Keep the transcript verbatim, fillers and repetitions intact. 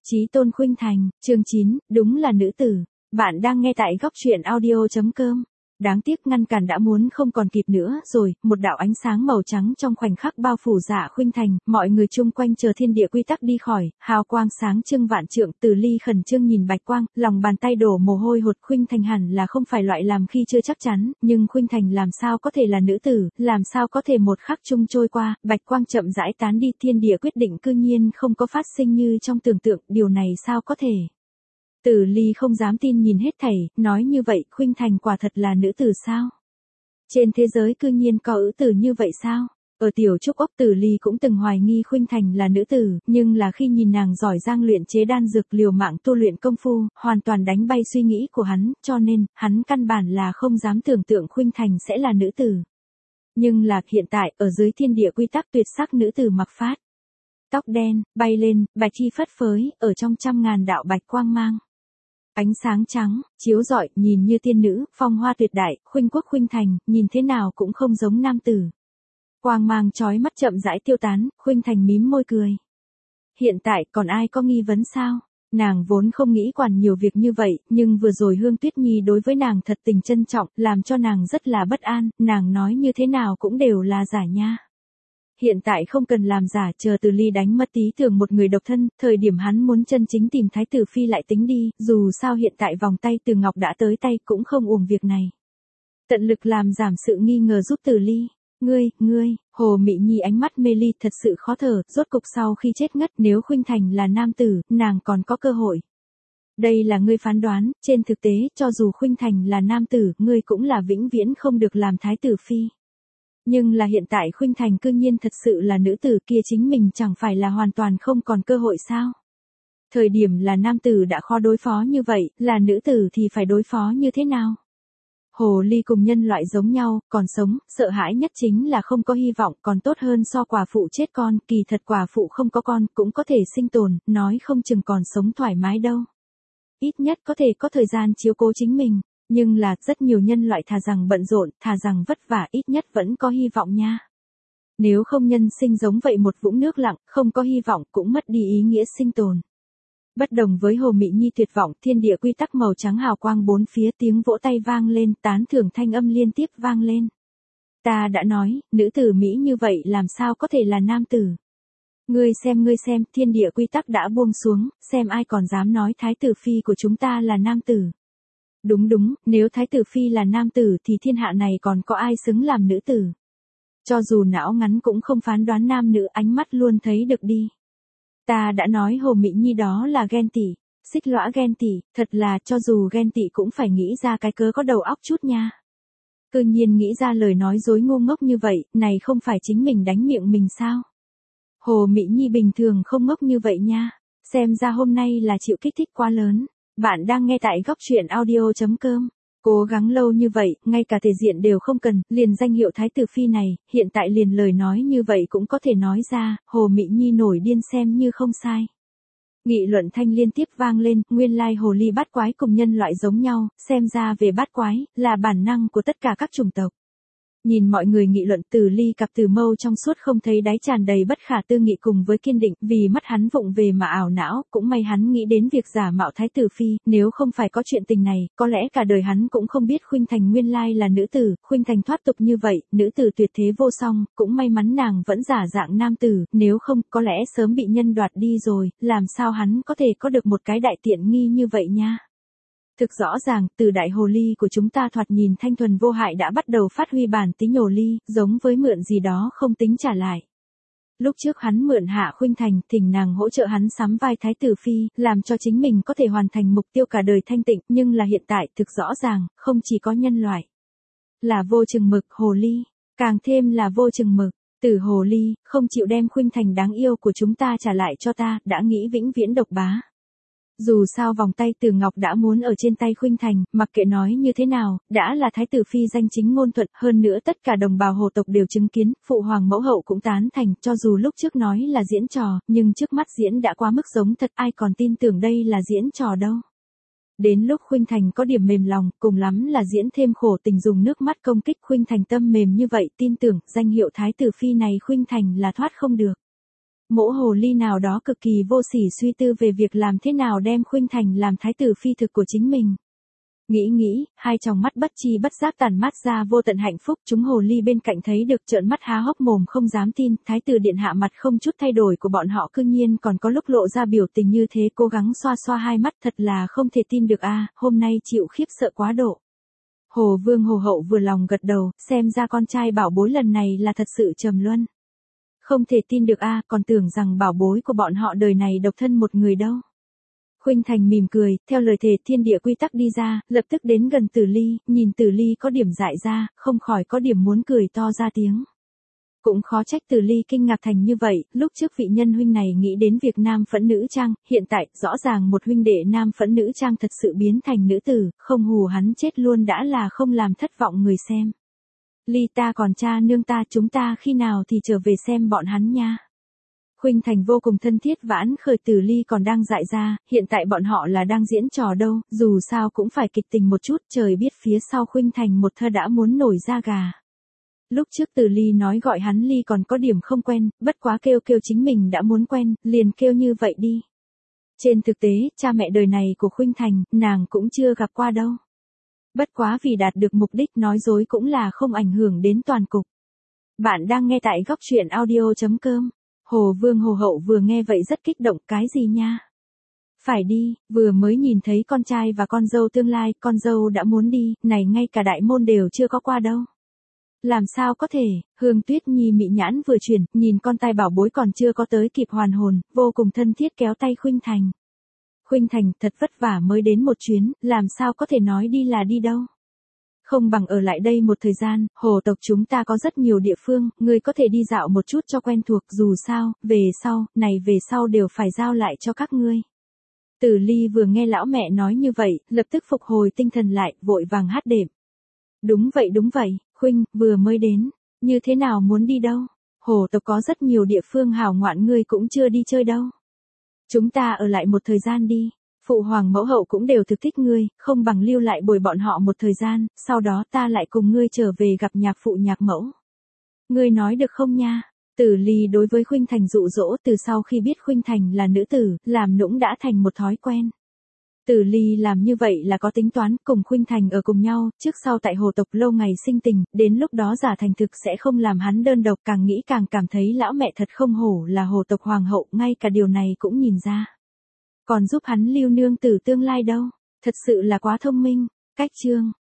Chí tôn khuynh thành, chương chín, đúng là nữ tử. Bạn đang nghe tại góc truyện audio.com. Đáng tiếc ngăn cản đã muốn không còn kịp nữa rồi, một đạo ánh sáng màu trắng trong khoảnh khắc bao phủ Dạ Khuynh Thành, mọi người chung quanh chờ thiên địa quy tắc đi khỏi, hào quang sáng trưng vạn trượng. Từ Ly khẩn trương nhìn bạch quang, lòng bàn tay đổ mồ hôi hột. Khuynh Thành hẳn là không phải loại làm khi chưa chắc chắn, nhưng Khuynh Thành làm sao có thể là nữ tử, làm sao có thể một khắc chung trôi qua, bạch quang chậm rãi tán đi, thiên địa quyết định cư nhiên không có phát sinh như trong tưởng tượng, điều này sao có thể. Từ Ly không dám tin nhìn hết thảy, nói như vậy, Khuynh Thành quả thật là nữ tử sao? Trên thế giới cư nhiên có ứ tử như vậy sao? Ở tiểu trúc ốc, Từ Ly cũng từng hoài nghi Khuynh Thành là nữ tử, nhưng là khi nhìn nàng giỏi giang luyện chế đan dược, liều mạng tu luyện công phu, hoàn toàn đánh bay suy nghĩ của hắn, cho nên, hắn căn bản là không dám tưởng tượng Khuynh Thành sẽ là nữ tử. Nhưng là, hiện tại, ở dưới thiên địa quy tắc tuyệt sắc nữ tử mặc phát. Tóc đen, bay lên, bạch chi phất phới, ở trong trăm ngàn đạo bạch quang mang. Ánh sáng trắng, chiếu rọi, nhìn như tiên nữ, phong hoa tuyệt đại, khuynh quốc khuynh thành, nhìn thế nào cũng không giống nam tử. Quang mang chói mắt chậm rãi tiêu tán, Khuynh Thành mím môi cười. Hiện tại còn ai có nghi vấn sao? Nàng vốn không nghĩ quản nhiều việc như vậy, nhưng vừa rồi Hương Tuyết Nhi đối với nàng thật tình trân trọng, làm cho nàng rất là bất an, nàng nói như thế nào cũng đều là giả nha. Hiện tại không cần làm giả, chờ Từ Ly đánh mất tí tưởng một người độc thân, thời điểm hắn muốn chân chính tìm Thái tử Phi lại tính đi, dù sao hiện tại vòng tay Từ Ngọc đã tới tay cũng không uổng việc này. Tận lực làm giảm sự nghi ngờ giúp Từ Ly. Ngươi, ngươi, Hồ Mị Nhi ánh mắt mê ly thật sự khó thở, rốt cục sau khi chết ngất, nếu Khuynh Thành là nam tử, nàng còn có cơ hội. Đây là ngươi phán đoán, trên thực tế, cho dù Khuynh Thành là nam tử, ngươi cũng là vĩnh viễn không được làm Thái tử Phi. Nhưng là hiện tại Khuynh Thành cương nhiên thật sự là nữ tử, kia chính mình chẳng phải là hoàn toàn không còn cơ hội sao? Thời điểm là nam tử đã khó đối phó như vậy, là nữ tử thì phải đối phó như thế nào? Hồ ly cùng nhân loại giống nhau, còn sống, sợ hãi nhất chính là không có hy vọng, còn tốt hơn so quả phụ chết con, kỳ thật quả phụ không có con, cũng có thể sinh tồn, nói không chừng còn sống thoải mái đâu. Ít nhất có thể có thời gian chiếu cố chính mình. Nhưng là, rất nhiều nhân loại thà rằng bận rộn, thà rằng vất vả, ít nhất vẫn có hy vọng nha. Nếu không nhân sinh giống vậy một vũng nước lặng, không có hy vọng cũng mất đi ý nghĩa sinh tồn. Bất đồng với Hồ Mị Nhi tuyệt vọng, thiên địa quy tắc màu trắng hào quang bốn phía, tiếng vỗ tay vang lên, tán thưởng thanh âm liên tiếp vang lên. Ta đã nói, nữ tử Mỹ như vậy làm sao có thể là nam tử. Ngươi xem ngươi xem, thiên địa quy tắc đã buông xuống, xem ai còn dám nói Thái tử Phi của chúng ta là nam tử. Đúng đúng, nếu Thái tử Phi là nam tử thì thiên hạ này còn có ai xứng làm nữ tử. Cho dù não ngắn cũng không phán đoán nam nữ, ánh mắt luôn thấy được đi. Ta đã nói Hồ Mị Nhi đó là ghen tị, xích lõa ghen tị, thật là cho dù ghen tị cũng phải nghĩ ra cái cớ có đầu óc chút nha. Cư nhiên nghĩ ra lời nói dối ngu ngốc như vậy, này không phải chính mình đánh miệng mình sao? Hồ Mị Nhi bình thường không ngốc như vậy nha, xem ra hôm nay là chịu kích thích quá lớn. Bạn đang nghe tại góc truyện audio.com. Cố gắng lâu như vậy, ngay cả thể diện đều không cần, liền danh hiệu Thái tử Phi này, hiện tại liền lời nói như vậy cũng có thể nói ra, Hồ Mị Nhi nổi điên xem như không sai. Nghị luận thanh liên tiếp vang lên, nguyên lai hồ ly bát quái cùng nhân loại giống nhau, xem ra về bát quái, là bản năng của tất cả các chủng tộc. Nhìn mọi người nghị luận, Từ Ly cặp từ mâu trong suốt không thấy đáy tràn đầy bất khả tư nghị cùng với kiên định, vì mắt hắn vụng về mà ảo não, cũng may hắn nghĩ đến việc giả mạo Thái tử Phi, nếu không phải có chuyện tình này, có lẽ cả đời hắn cũng không biết Khuynh Thành nguyên lai là nữ tử, Khuynh Thành thoát tục như vậy, nữ tử tuyệt thế vô song, cũng may mắn nàng vẫn giả dạng nam tử, nếu không, có lẽ sớm bị nhân đoạt đi rồi, làm sao hắn có thể có được một cái đại tiện nghi như vậy nha. Thực rõ ràng, từ đại hồ ly của chúng ta thoạt nhìn thanh thuần vô hại đã bắt đầu phát huy bản tính nhổ ly, giống với mượn gì đó không tính trả lại. Lúc trước hắn mượn Hạ Khuynh Thành, thỉnh nàng hỗ trợ hắn sắm vai Thái tử Phi, làm cho chính mình có thể hoàn thành mục tiêu cả đời thanh tịnh, nhưng là hiện tại, thực rõ ràng, không chỉ có nhân loại. Là vô chừng mực, hồ ly, càng thêm là vô chừng mực. Từ hồ ly, không chịu đem Khuynh Thành đáng yêu của chúng ta trả lại cho ta, đã nghĩ vĩnh viễn độc bá. Dù sao vòng tay Từ Ngọc đã muốn ở trên tay Khuynh Thành, mặc kệ nói như thế nào, đã là Thái tử Phi danh chính ngôn thuận, hơn nữa tất cả đồng bào hồ tộc đều chứng kiến, phụ hoàng mẫu hậu cũng tán thành, cho dù lúc trước nói là diễn trò, nhưng trước mắt diễn đã quá mức giống thật, ai còn tin tưởng đây là diễn trò đâu. Đến lúc Khuynh Thành có điểm mềm lòng, cùng lắm là diễn thêm khổ tình dùng nước mắt công kích Khuynh Thành tâm mềm như vậy, tin tưởng, danh hiệu Thái tử Phi này Khuynh Thành là thoát không được. Mỗ hồ ly nào đó cực kỳ vô sỉ suy tư về việc làm thế nào đem Khuynh Thành làm thái tử phi thực của chính mình. Nghĩ nghĩ, hai tròng mắt bất chi bất giác tản mát ra vô tận hạnh phúc, chúng hồ ly bên cạnh thấy được trợn mắt há hốc mồm không dám tin, thái tử điện hạ mặt không chút thay đổi của bọn họ cư nhiên còn có lúc lộ ra biểu tình như thế, cố gắng xoa xoa hai mắt, thật là không thể tin được a, hôm nay chịu khiếp sợ quá độ. Hồ Vương Hồ Hậu vừa lòng gật đầu, xem ra con trai bảo bối lần này là thật sự trầm luân. Không thể tin được a, còn tưởng rằng bảo bối của bọn họ đời này độc thân một người đâu. Khuynh Thành mỉm cười, theo lời thề thiên địa quy tắc đi ra, lập tức đến gần Tử Ly, nhìn Tử Ly có điểm dại ra, không khỏi có điểm muốn cười to ra tiếng. Cũng khó trách Tử Ly kinh ngạc thành như vậy, lúc trước vị nhân huynh này nghĩ đến việc nam phẫn nữ trang, hiện tại, rõ ràng một huynh đệ nam phẫn nữ trang thật sự biến thành nữ tử, không hù hắn chết luôn đã là không làm thất vọng người xem. Ly ta còn cha nương ta, chúng ta khi nào thì trở về xem bọn hắn nha. Khuynh Thành vô cùng thân thiết vãn khởi Tử Ly còn đang dại ra, hiện tại bọn họ là đang diễn trò đâu, dù sao cũng phải kịch tình một chút, trời biết phía sau Khuynh Thành một thơ đã muốn nổi da gà. Lúc trước Tử Ly nói gọi hắn Ly còn có điểm không quen, bất quá kêu kêu chính mình đã muốn quen, liền kêu như vậy đi. Trên thực tế, cha mẹ đời này của Khuynh Thành, nàng cũng chưa gặp qua đâu. Bất quá vì đạt được mục đích nói dối cũng là không ảnh hưởng đến toàn cục. Bạn đang nghe tại góc truyện audio chấm com. Hồ Vương Hồ Hậu vừa nghe vậy rất kích động, cái gì nha? Phải đi, vừa mới nhìn thấy con trai và con dâu tương lai, con dâu đã muốn đi, này ngay cả đại môn đều chưa có qua đâu. Làm sao có thể, Hương Tuyết Nhi mị nhãn vừa chuyển, nhìn con tai bảo bối còn chưa có tới kịp hoàn hồn, vô cùng thân thiết kéo tay Khuynh Thành. Khuynh Thành thật vất vả mới đến một chuyến, làm sao có thể nói đi là đi đâu. Không bằng ở lại đây một thời gian, hồ tộc chúng ta có rất nhiều địa phương, ngươi có thể đi dạo một chút cho quen thuộc, dù sao, về sau, này về sau đều phải giao lại cho các ngươi. Tử Ly vừa nghe lão mẹ nói như vậy, lập tức phục hồi tinh thần lại, vội vàng hát đệm. Đúng vậy đúng vậy, Khuynh, vừa mới đến, như thế nào muốn đi đâu? Hồ tộc có rất nhiều địa phương hào ngoạn ngươi cũng chưa đi chơi đâu. Chúng ta ở lại một thời gian đi. Phụ hoàng mẫu hậu cũng đều thực thích ngươi, không bằng lưu lại bồi bọn họ một thời gian, sau đó ta lại cùng ngươi trở về gặp nhạc phụ nhạc mẫu. Ngươi nói được không nha? Tử Ly đối với Khuynh Thành dụ dỗ từ sau khi biết Khuynh Thành là nữ tử, làm nũng đã thành một thói quen. Tử Ly làm như vậy là có tính toán, cùng Khuynh Thành ở cùng nhau, trước sau tại hồ tộc lâu ngày sinh tình, đến lúc đó giả thành thực sẽ không làm hắn đơn độc, càng nghĩ càng cảm thấy lão mẹ thật không hổ là hồ tộc hoàng hậu, ngay cả điều này cũng nhìn ra. Còn giúp hắn lưu nương tử tương lai đâu, thật sự là quá thông minh. Cách chương